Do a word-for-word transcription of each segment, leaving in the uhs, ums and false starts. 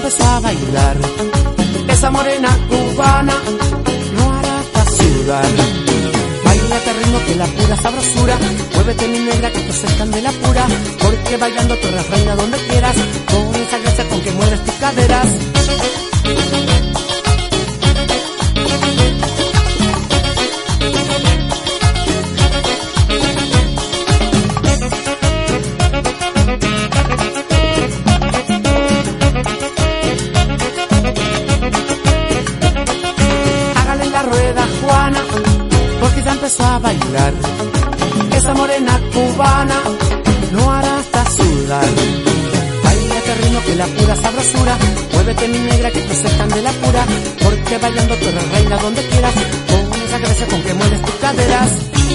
empezó a bailar. Esa morena cubana no hará hasta sudar. Baila este ritmo que la pura sabrosura. Muévete mi negra que te acercan de la pura. Porque bailando tú eres reina donde quieras. Con esa gracia con que mueves tus caderas. Empezó a bailar. Esa morena cubana no hará hasta sudar. Baila este ritmo que la pura sabrosura. Muévete mi negra que te acercan de la pura. Porque bailando tú eres reina donde quieras. Con esa gracia con que mueves tus caderas.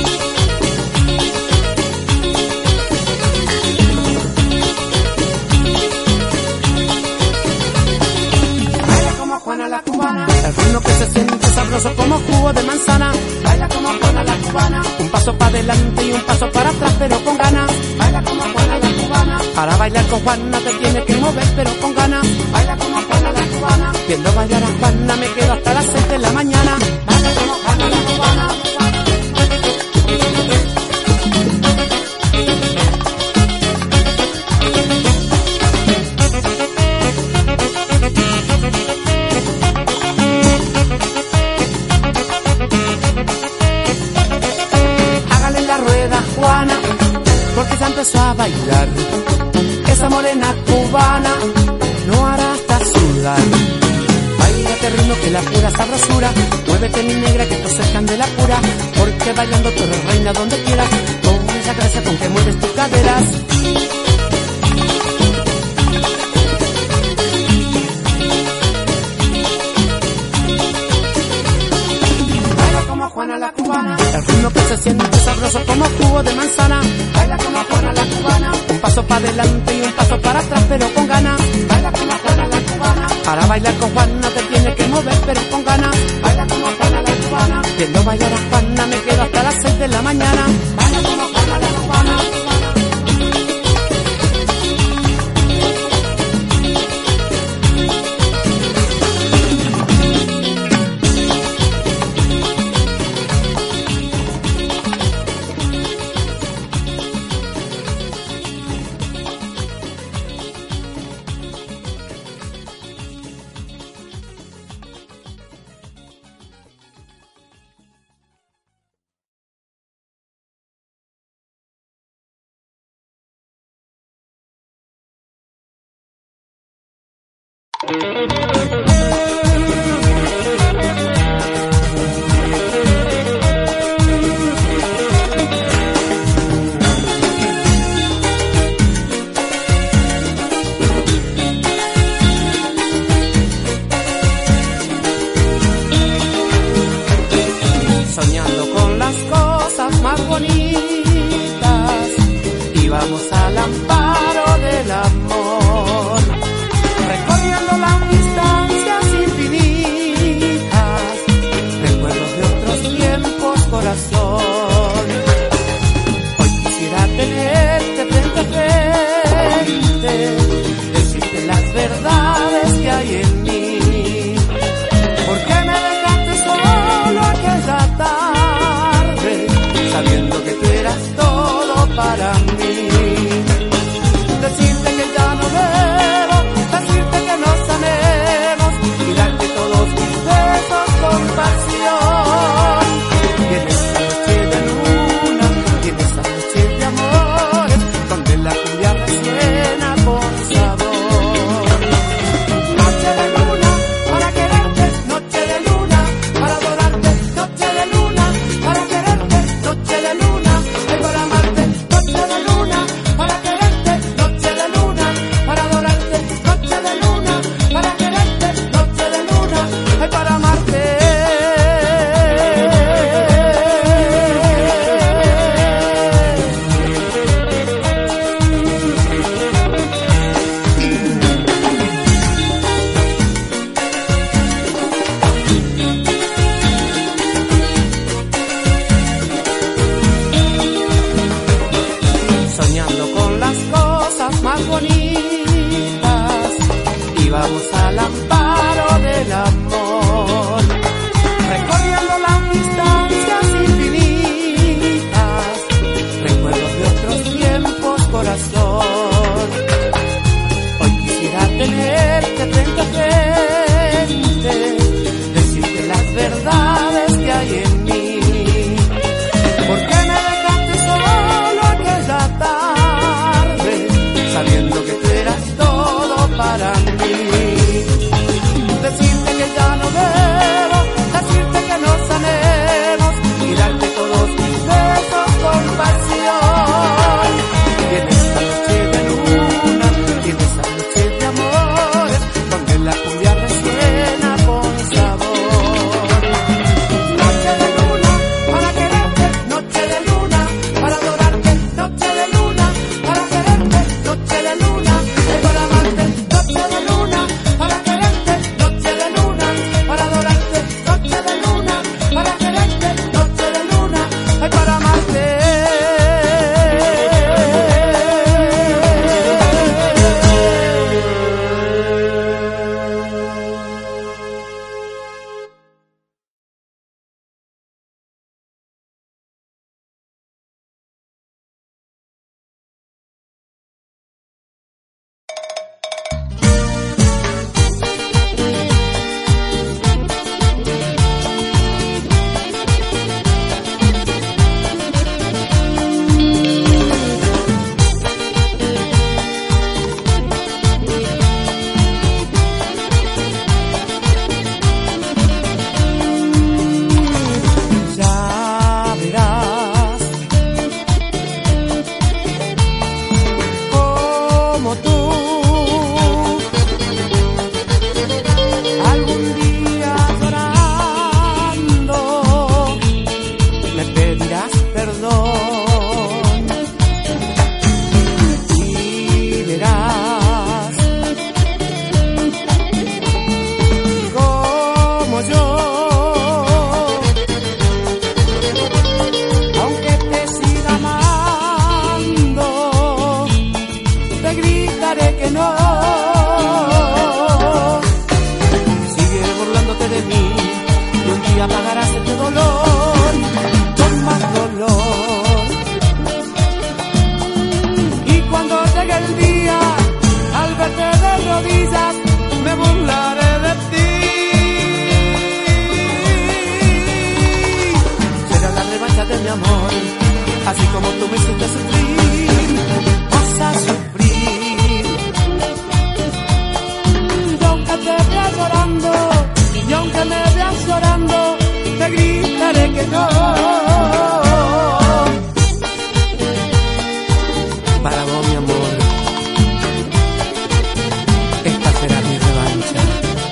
Baila como Juana la cubana. El ritmo que se siente sabroso como jugo de manzana. Baila como Juana la cubana. Un paso para adelante y un paso para atrás, pero con ganas. Baila como Juana la cubana. Para bailar con Juana te tienes que mover, pero con ganas. Baila como Juana la cubana. Viendo bailar a Juana me quedo hasta las seis de la mañana. Baila como Juana la cubana. Porque ya empezó a bailar. Esa morena cubana no hará hasta sudar. Baila este ritmo que la pura sabrosura. Muévete mi negra que te acercan de la pura. Porque bailando tú eres reina donde quieras. Con esa gracia con que mueves tus caderas. Baila como Juana la cubana. El ritmo que se siente sabroso como jugo de manzana. Baila como Juana la cubana. Un paso para adelante y un paso para atrás, pero con ganas. Baila como Juana la cubana. Para bailar con Juana te tienes que mover, pero con ganas. Baila como Juana la cubana. Viendo bailar a Juana me quedo hasta las seis de la mañana. Baila como Juana la cubana. Soñando con las cosas más bonitas, íbamos al amparo del amor, recorriendo la amistad amor, así como tú me hiciste sufrir, vas a sufrir. Y aunque te veas llorando, y aunque me veas llorando, te gritaré que no. Para vos, mi amor, esta será mi revancha.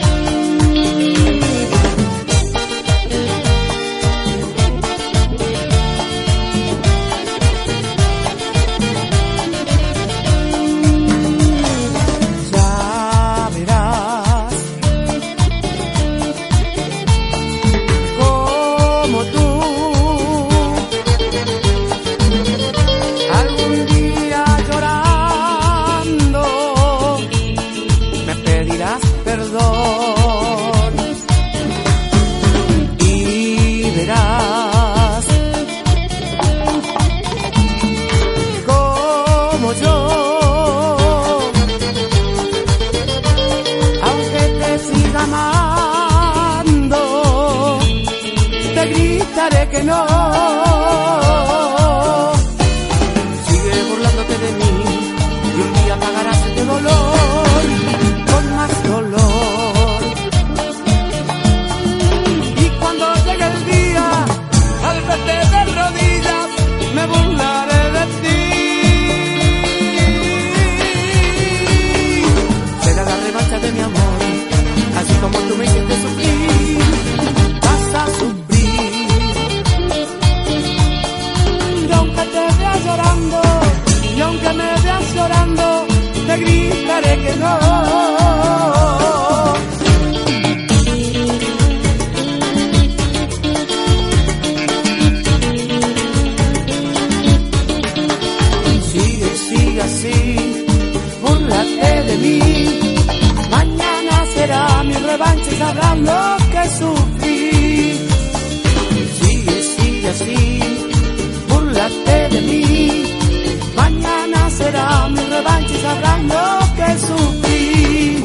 Que no, sigue burlándote de mí y un día pagarás este dolor con más dolor. Y cuando llegue el día, al verte de rodillas, me burlaré de ti. Será la revancha de mi amor, así como tú me hiciste sufrir, vas a sufrir. Llorando, y aunque me veas llorando, te gritaré que no. Sigue, sigue así, búrlate de mí. Mañana será mi revancha y sabrán lo que sufrí. Sigue, sigue así, búrlate de mí, mañana será mi revancha y sabrán lo que sufrí.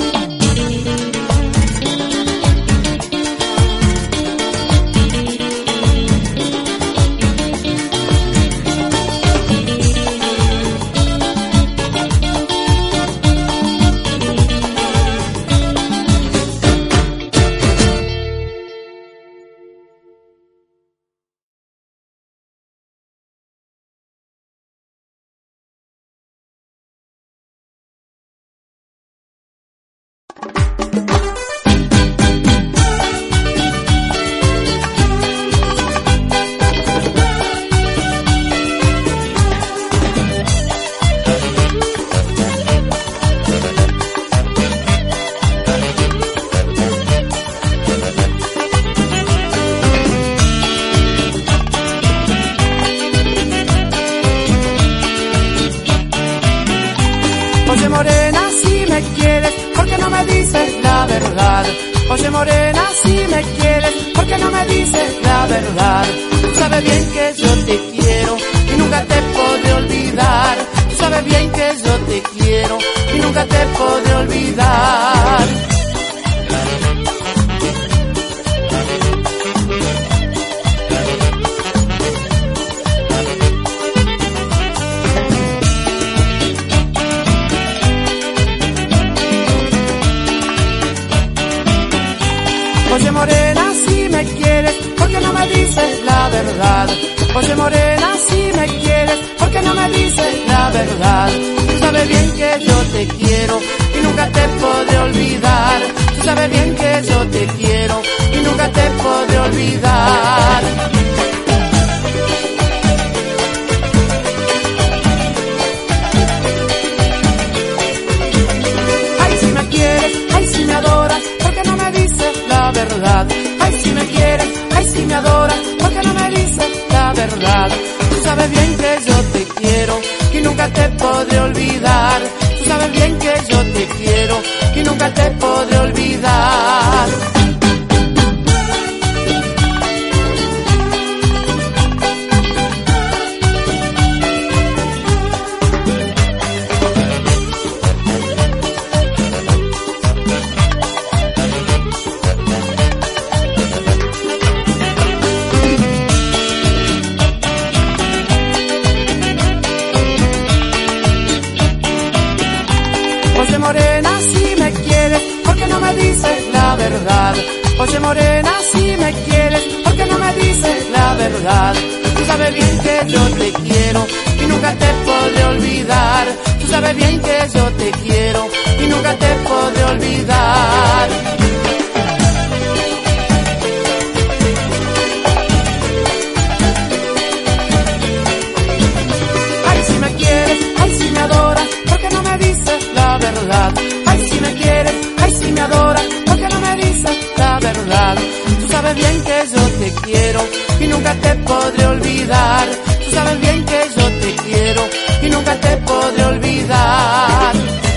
Oye morena, si me quieres, ¿por qué no me dices la verdad? Oye morena, si me quieres, ¿por qué no me dices la verdad? Tú sabes bien que yo te quiero y nunca te podré olvidar. Tú sabes bien que yo te quiero y nunca te podré olvidar. Oye morena, si me quieres, ¿por qué no me dices la verdad? Oye morena, si me quieres, ¿por qué no me dices la verdad? Tú sabes bien que yo te quiero y nunca te podré olvidar. Tú sabes bien que yo te quiero y nunca te podré olvidar. Ay, si me quieres, ay, si me adoras, ¿por qué no me dices la verdad? Ay, si me quieres, ay, si me adoras, ¿por qué no me dices la verdad? Tú sabes bien que yo te quiero y nunca te podré olvidar. Tú sabes bien que yo te quiero y nunca te podré olvidar. sabes bien que yo te quiero y nunca te podré olvidar. Tú sabes bien que yo te quiero y nunca te podré olvidar. Ay, si me quieres, ay, si me adoras, ¿por qué no me dices la verdad? Ay, si me quieres, ay, si me adoras, ¿por qué no me dices la verdad? Tú sabes bien que yo te quiero y nunca te podré olvidar. Tú sabes bien que yo te quiero y nunca te podré olvidar.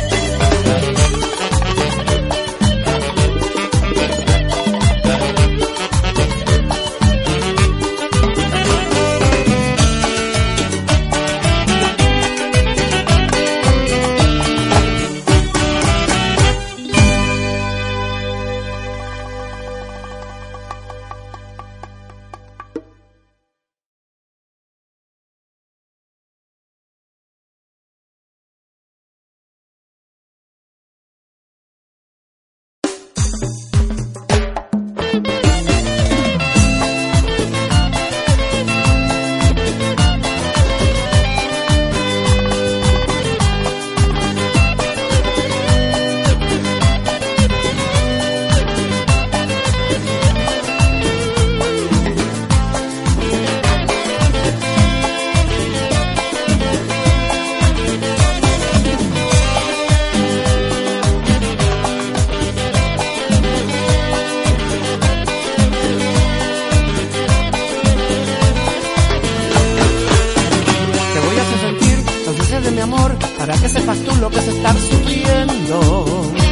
Para que sepas tú lo que es estar sufriendo,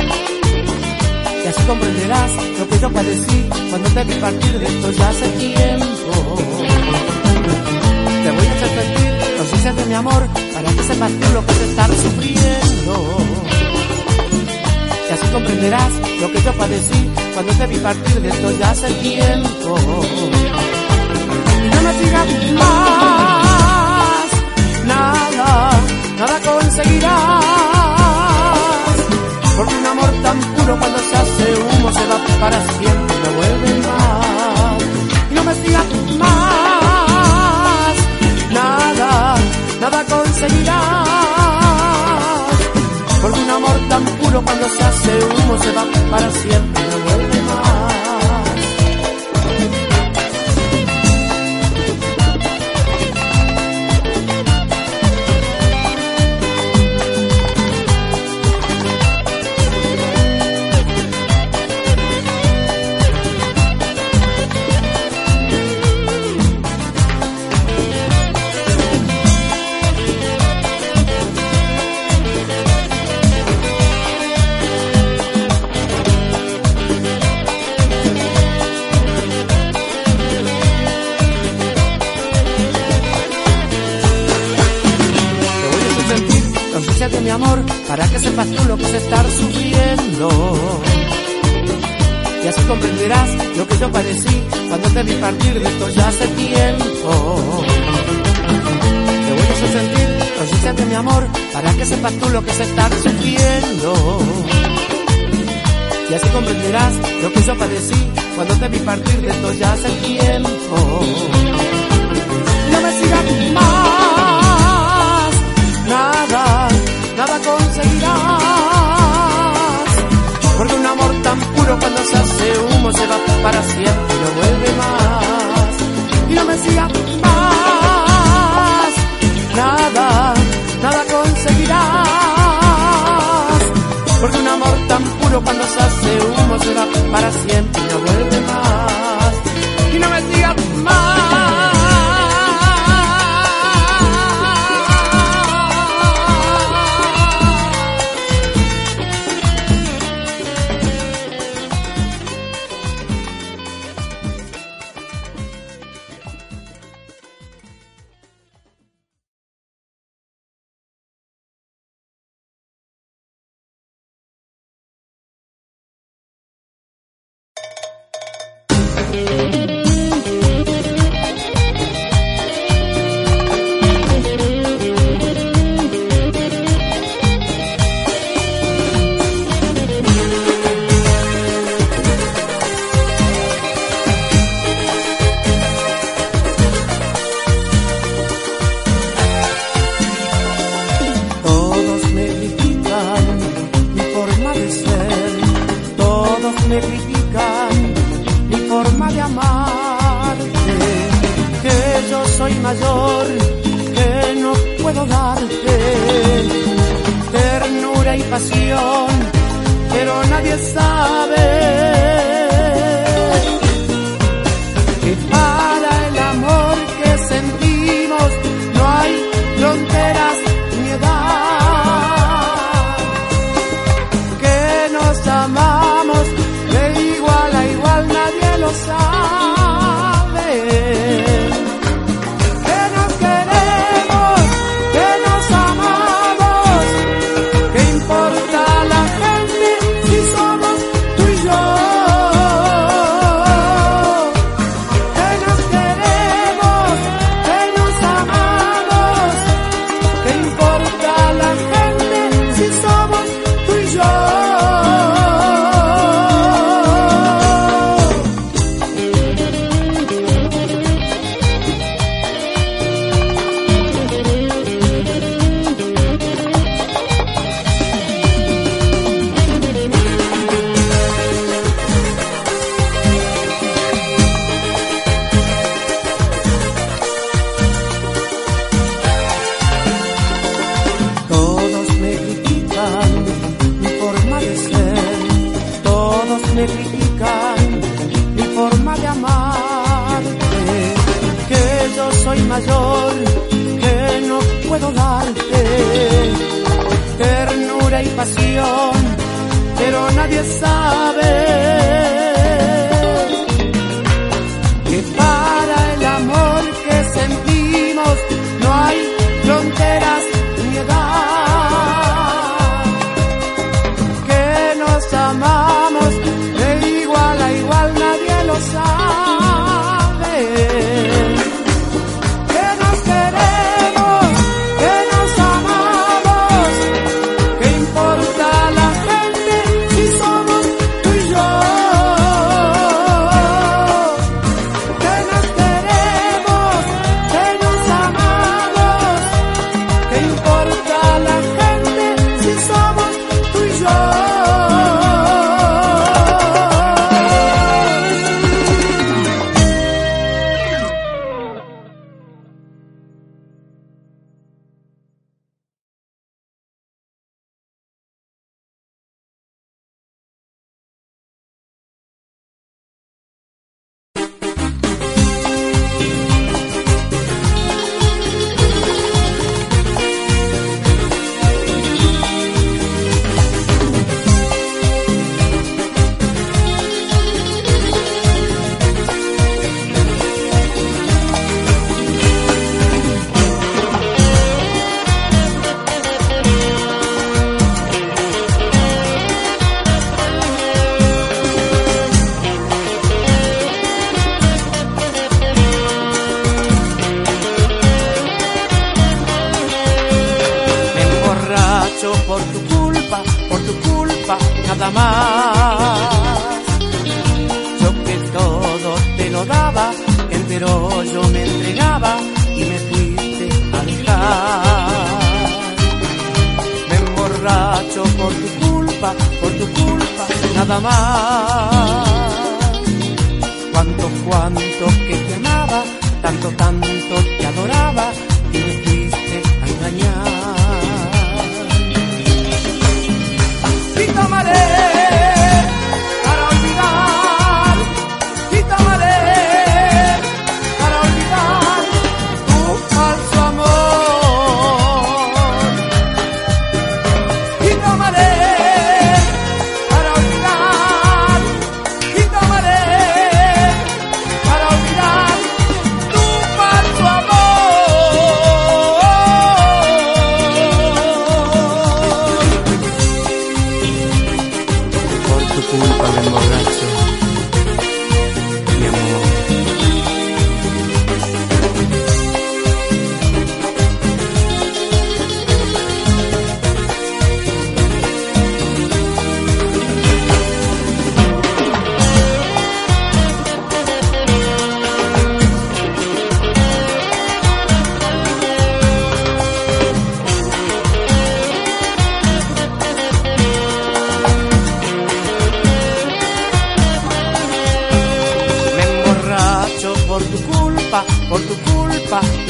y así comprenderás lo que yo padecí cuando te vi partir de esto ya hace tiempo. Te voy a hacer sentir los dices de mi amor para que sepas tú lo que es estar sufriendo, y así comprenderás lo que yo padecí cuando te vi partir de esto ya hace tiempo. Y no me digas más nada, nada conseguirás, porque un amor tan puro cuando se hace humo se va para siempre, no vuelve más. Y no me digas más nada, nada conseguirás, porque un amor tan puro cuando se hace humo se va para siempre, no vuelve más. De mi amor, para que sepas tú lo que es estar sufriendo, y así comprenderás lo que yo padecí cuando te vi partir de esto ya hace tiempo. Te voy a hacer sentir los dices de mi amor, para que sepas tú lo que es estar sufriendo, y así comprenderás lo que yo padecí cuando te vi partir de esto ya hace tiempo. No me sigas más nada, nada conseguirás, porque un amor tan puro cuando se hace humo se va para siempre y no vuelve más. Y no me sigas más nada, nada conseguirás, porque un amor tan puro cuando se hace humo se va para siempre y no vuelve más. Y no me sigas más. mayor que no puedo darte ternura y pasión, pero nadie sabe que para el amor que sentimos no hay fronteras ni edad, que nos amamos de igual a igual, nadie lo sabe. Me critican mi forma de amarte, que yo soy mayor, que no puedo darte ternura y pasión, pero nadie sabe que para el amor que sentimos no hay fronteras ni edad, que nos amamos de igual a igual, nadie lo sabe, que nos queremos, que nos amamos, que importa la gente si somos tú y yo, que nos queremos, que nos amamos, que importa la gente si somos tú y yo. Por tu culpa, por tu culpa, nada más. Yo que todo te lo daba, entero yo me entregaba y me fuiste a dejar. Me emborracho por tu culpa, por tu culpa, nada más. Cuánto, cuánto que te amaba, tanto, tanto te adoraba y me fuiste a engañar. Y tomaré para olvidar, y tomaré para olvidar tu falso amor. Y tomaré para olvidar, y tomaré para olvidar tu falso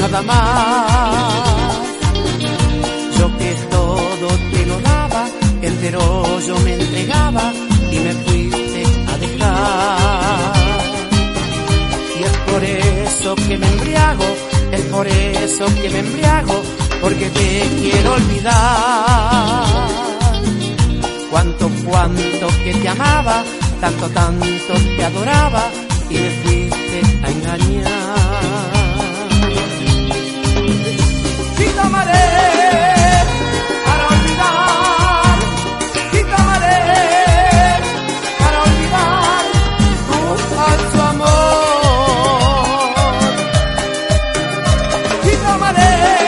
nada más. Yo que todo te lo daba, entero yo me entregaba y me fuiste a dejar. Y es por eso que me embriago, es por eso que me embriago, porque te quiero olvidar. Cuánto, cuánto que te amaba, tanto, tanto te adoraba y me fuiste a engañar. Y te amaré para olvidar, y te amaré para olvidar tu falso amor. Y te amaré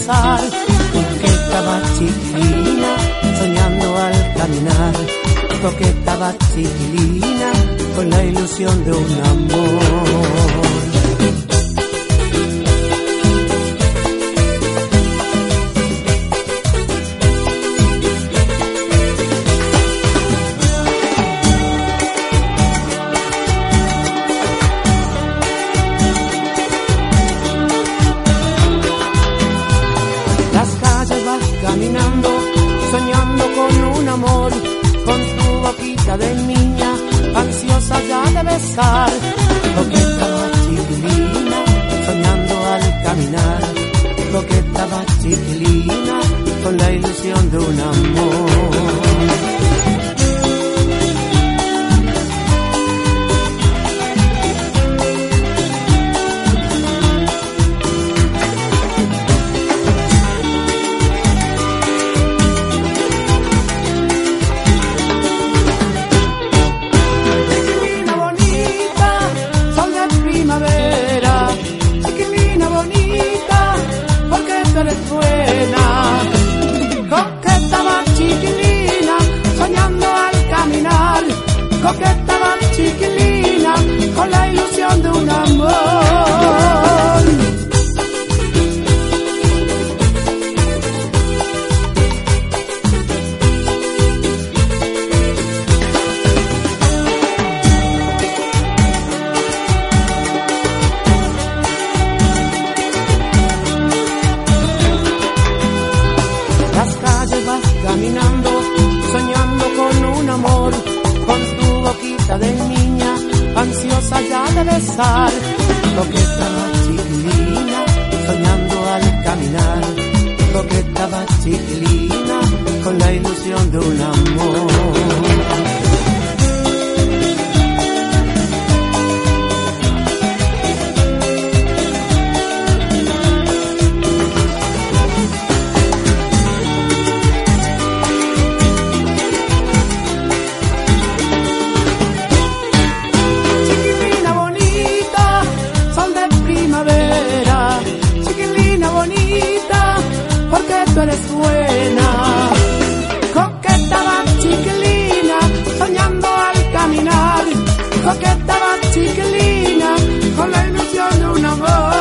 besar. Coqueta va chiquilina, soñando al caminar. Coqueta va chiquilina, con la ilusión de un amor. Caminando, soñando con un amor, con tu boquita de niña, ansiosa ya de besar. Coqueta va chiquilina, soñando al caminar. Coqueta va chiquilina, con la ilusión de un amor. Coqueta va chiquilina, con la ilusión de un amor. Las calles vas caminando, soñando con un amor, con tu boquita de niña, ansiosa ya de besar. Coqueta va chiquilina, soñando al caminar. Coqueta va chiquilina, con la ilusión de un amor. Tú eres buena. Coqueta va chiquilina, soñando al caminar. Coqueta va chiquilina, con la ilusión de un amor.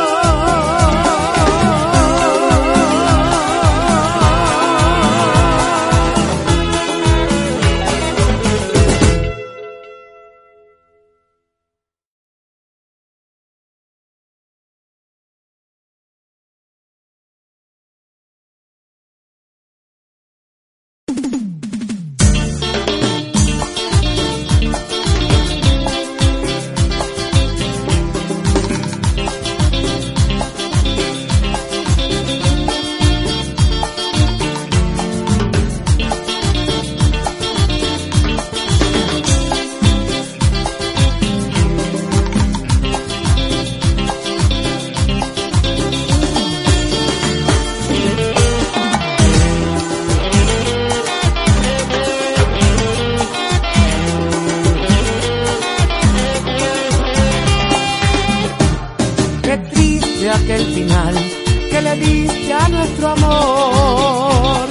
Aquel final que le diste a nuestro amor,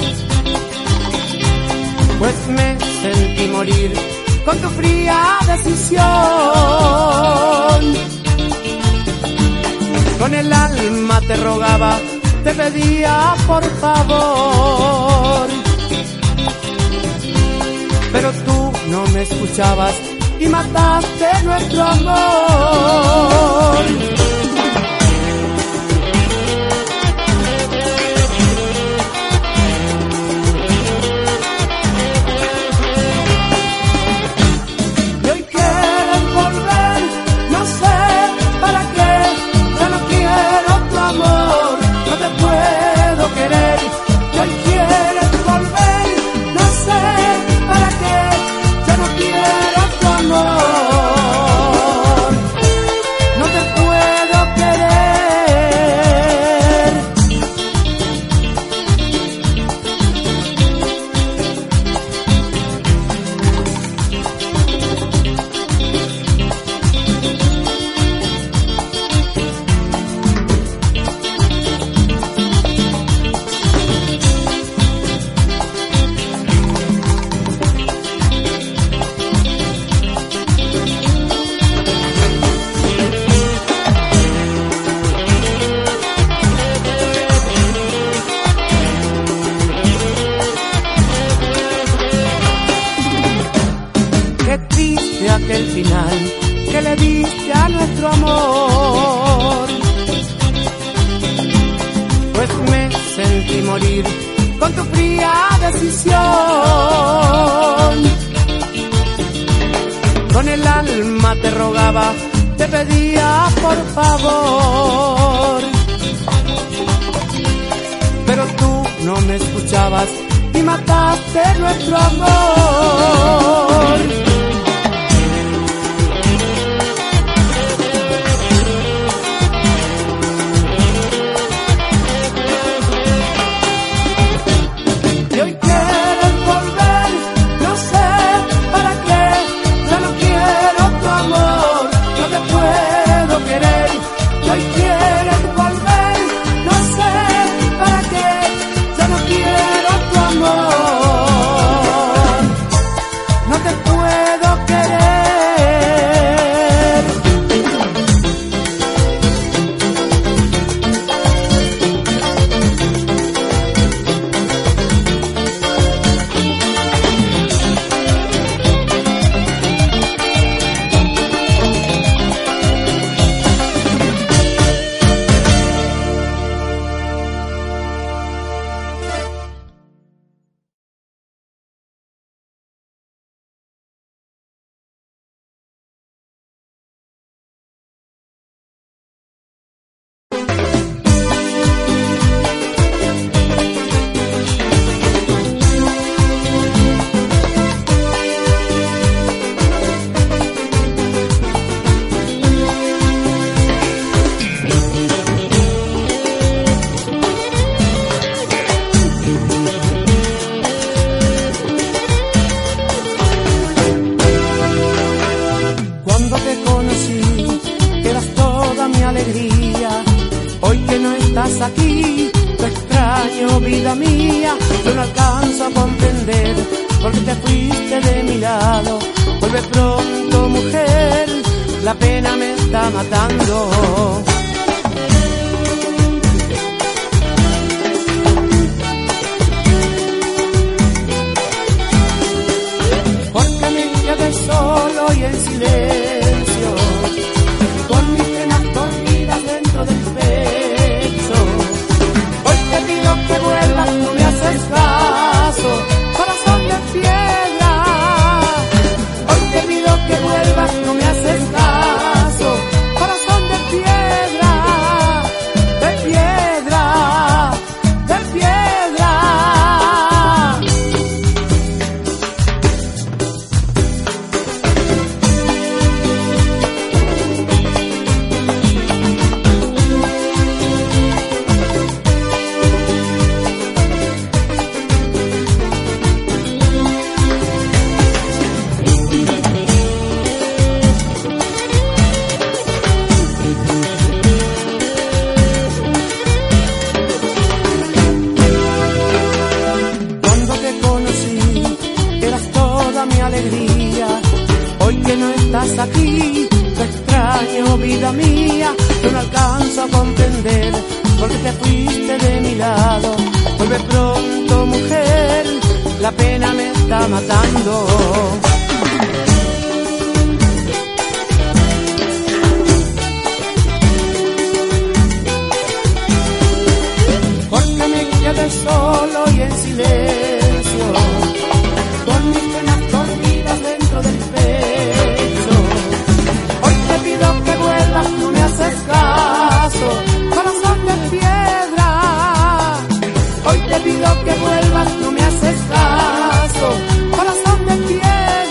pues me sentí morir con tu fría decisión. Con el alma te rogaba, te pedía por favor, pero tú no me escuchabas y mataste nuestro amor. era nuestro amor. Pues me sentí morir con tu fría decisión. Con el alma te rogaba, te pedía por favor. Pero tú no me escuchabas y mataste nuestro amor. Y hoy quieres volver, no sé para qué, ya no quiero tu amor, no te puedo querer. Y hoy quieres volver, no sé para qué, ya no quiero tu amor, no te puedo querer. Cuando te conocí, eras toda mi alegría. Hoy que no estás aquí, te extraño, vida mía. Yo no alcanzo a comprender por qué te fuiste de mi lado. Vuelve pronto, mujer, la pena me está matando. Porque me quedé solo y en silencio, con mis penas dormidas dentro del pecho. Hoy te pido que vuelvas, no me haces caso, corazón de piedra. Hoy te pido que vuelvas, no me haces caso, corazón de piedra, de piedra, de piedra. Cuando te conocí, eras toda mi alegría. Hoy que no estás aquí, te extraño, vida mía. Yo no alcanzo a comprender por qué te fuiste de mi lado. Vuelve pronto, mujer, la pena me está matando. Porque me quedé solo y en silencio, con mis penas dormidas dentro del pecho. Hoy te pido que vuelvas, no me haces caso, corazón de piedra. Hoy te pido que vuelvas, no me haces caso, corazón de piedra.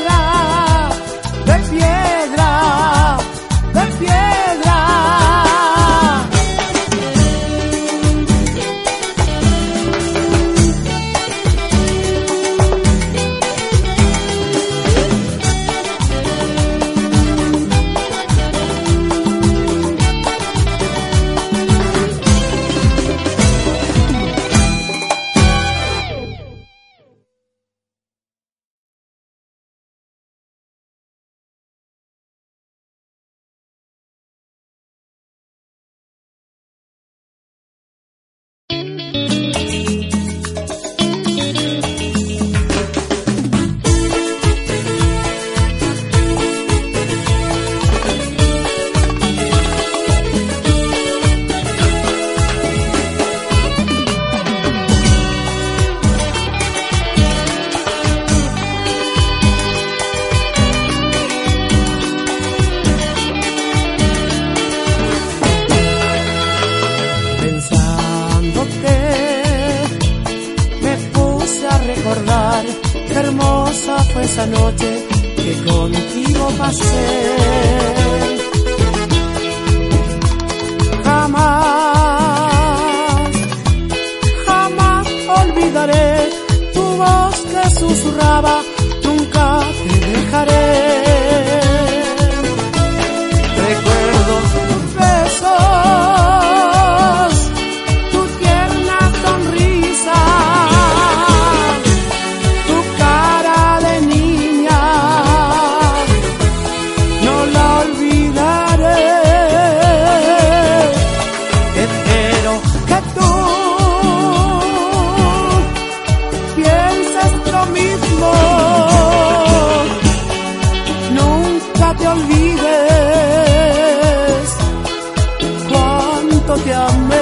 esa noche que contigo pasé. Jamás, jamás olvidaré tu voz que susurraba, nunca te dejaré. Recuerdo tus besos, tu tierna sonrisa, tu cara de niña, no la olvidaré. Espero que tú pienses lo mismo, nunca te olvides cuánto te amé.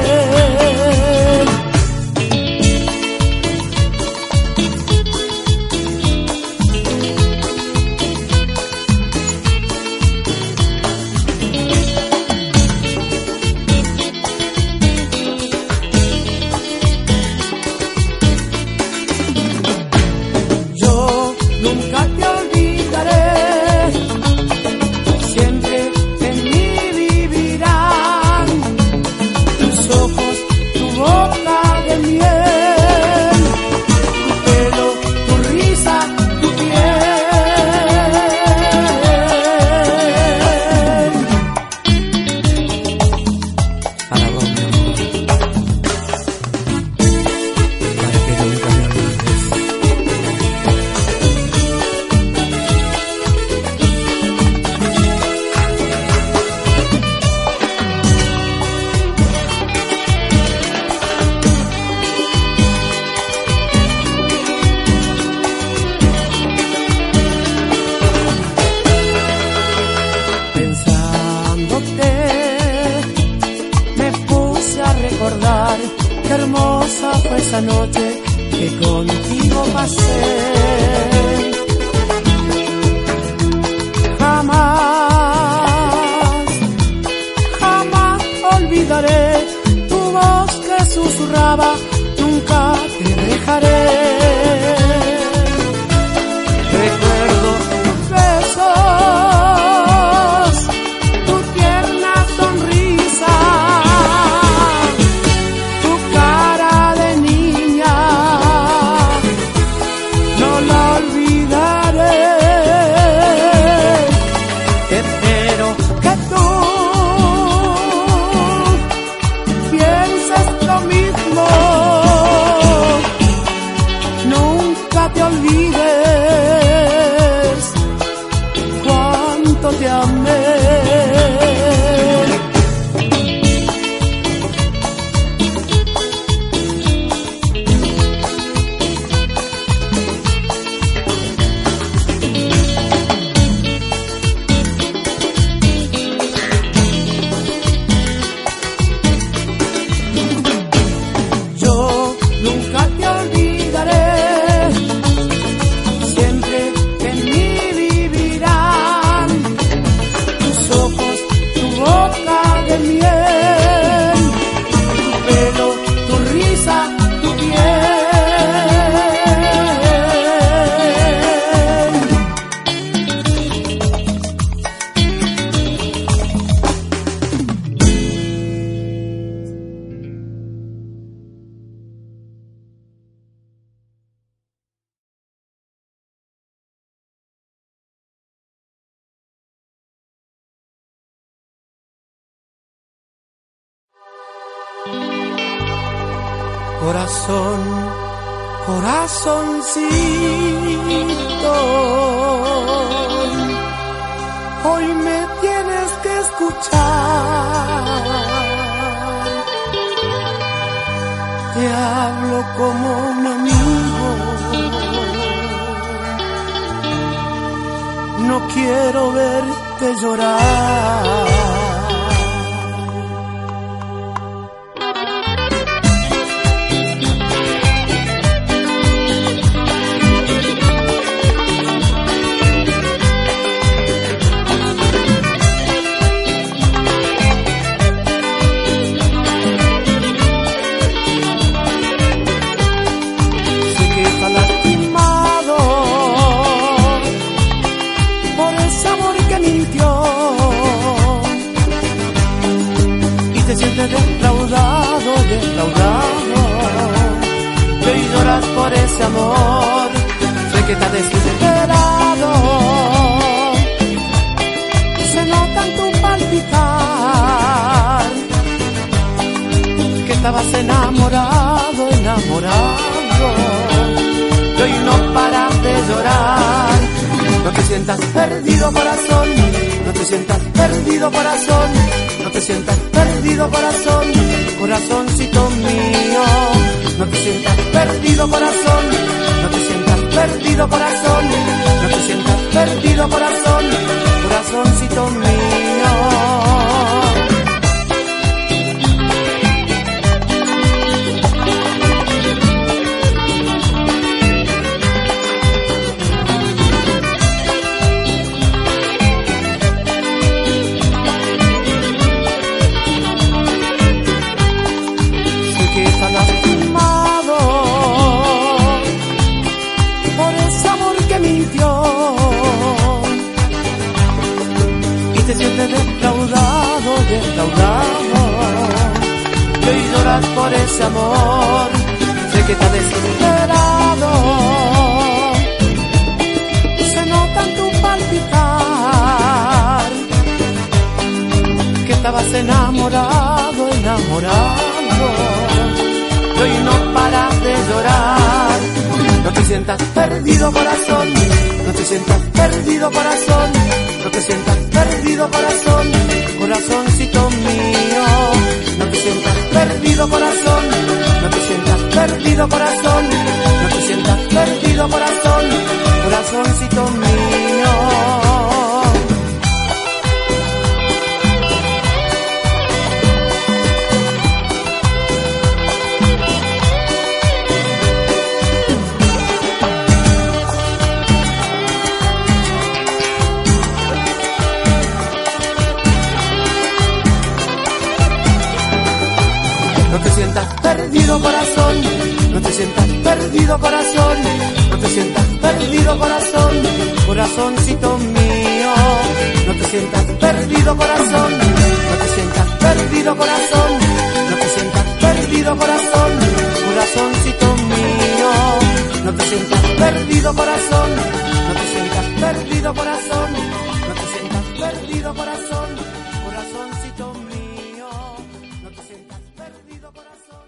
Yo nunca te olvidaré, siempre en mí vivirán tus ojos, tu boca de miel, tu pelo, tu risa, tu piel. Para vos, mi amor, para que nunca me olvides. Pensándote, me puse a recordar qué hermosa fue esa noche que contigo pasé. Jamás, jamás olvidaré tu voz que susurraba, nunca te dejaré. Recuerdo tus besos, tu tierna sonrisa, tu cara de niña, no la olvidaré. Espero que tú pienses lo mismo, nunca te olvides cuánto te amé. Yo nunca te olvidaré, siempre en mí vivirán tus ojos, tu boca de miel, tu pelo, tu risa, tu piel. Corazón, corazoncito, hoy me tienes que escuchar. Te hablo como un amigo, no quiero verte llorar. Sé que estás lastimado, sientes defraudado, defraudado, que hoy lloras por ese amor, sé que estás desesperado, se nota en tu palpitar, que estabas enamorado, enamorado, que hoy no paras de llorar. No te sientas perdido, corazón, no te sientas perdido, corazón, no te sientas perdido, corazón, corazoncito mío. No te sientas perdido, corazón, no te sientas perdido, corazón, no te sientas perdido, corazón, corazoncito mío. Te sientes defraudado, defraudado, que hoy lloras por ese amor, sé que estás desesperado, se nota en tu palpitar, que estabas enamorado, enamorado, que hoy no paras de llorar. No te sientas perdido, corazón, no te sientas perdido, corazón, no te sientas perdido, corazón, corazoncito mío. No te sientas perdido, corazón, no te sientas perdido, corazón, no te sientas perdido, corazón, corazoncito mío. No te sientas perdido, corazón, no te sientas perdido, corazón, no te sientas perdido, corazón, corazoncito mío. No te sientas perdido, corazón, no te sientas perdido, corazón, no te sientas perdido, corazón, corazoncito mío. No te sientas perdido, corazón, no te sientas perdido, corazón, no te sientas perdido, corazón, corazoncito mío. No te sientas perdido, corazón.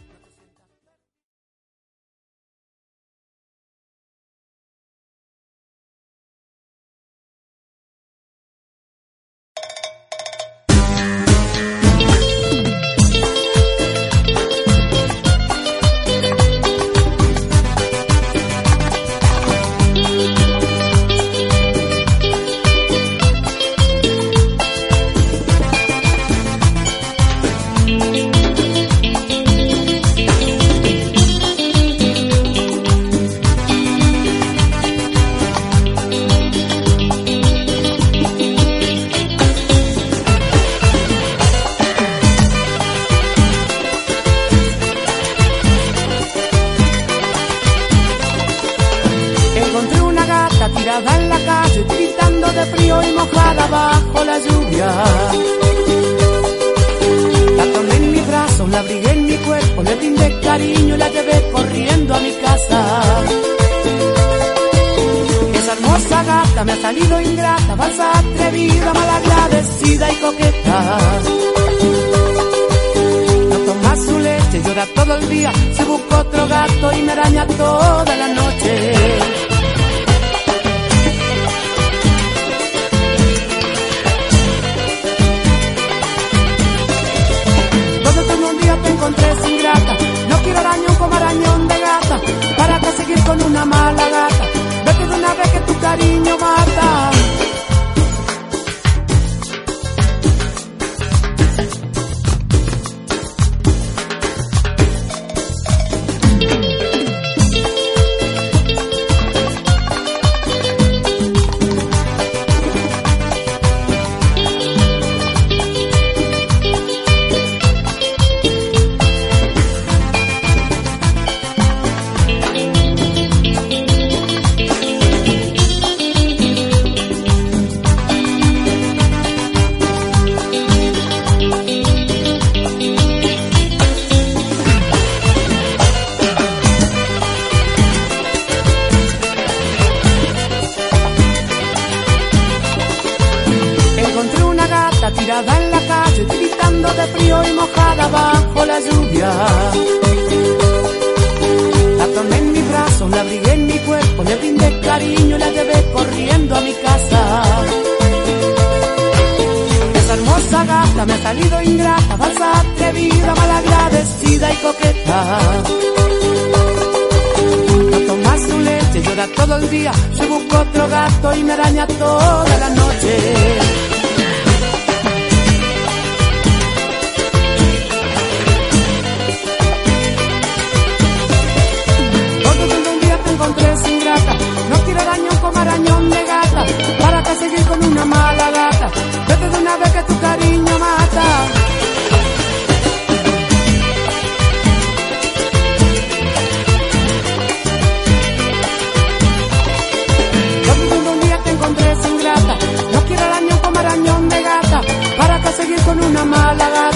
Tirada en la calle, gritando de frío y mojada bajo la lluvia. La tomé en mis brazos, la abrigué en mi cuerpo, le brindé cariño y la llevé corriendo a mi casa. Esa hermosa gata me ha salido ingrata, falsa, atrevida, malagradecida y coqueta. No toma su leche, llora todo el día, se busca otro gato y me araña toda la noche. Te encontré sin grata, no quiero arañón como arañón de gata, para que seguir con una mala gata, vete de una vez que tu cariño mata. sudando de frío y mojada bajo la lluvia. La tomé en mis brazos, la abrigué en mi cuerpo, le brindé cariño y la llevé corriendo a mi casa. Esa hermosa gata me ha salido ingrata, falsa, atrevida, malagradecida y coqueta. No toma su leche, llora todo el día, se busca otro gato y me araña toda la noche. No quiero arañón con arañón de gata, para que seguir con una mala gata. Vete de una vez que tu cariño mata. Yo un día te encontré sin grata. No quiero arañón con arañón de gata, para que seguir con una mala gata.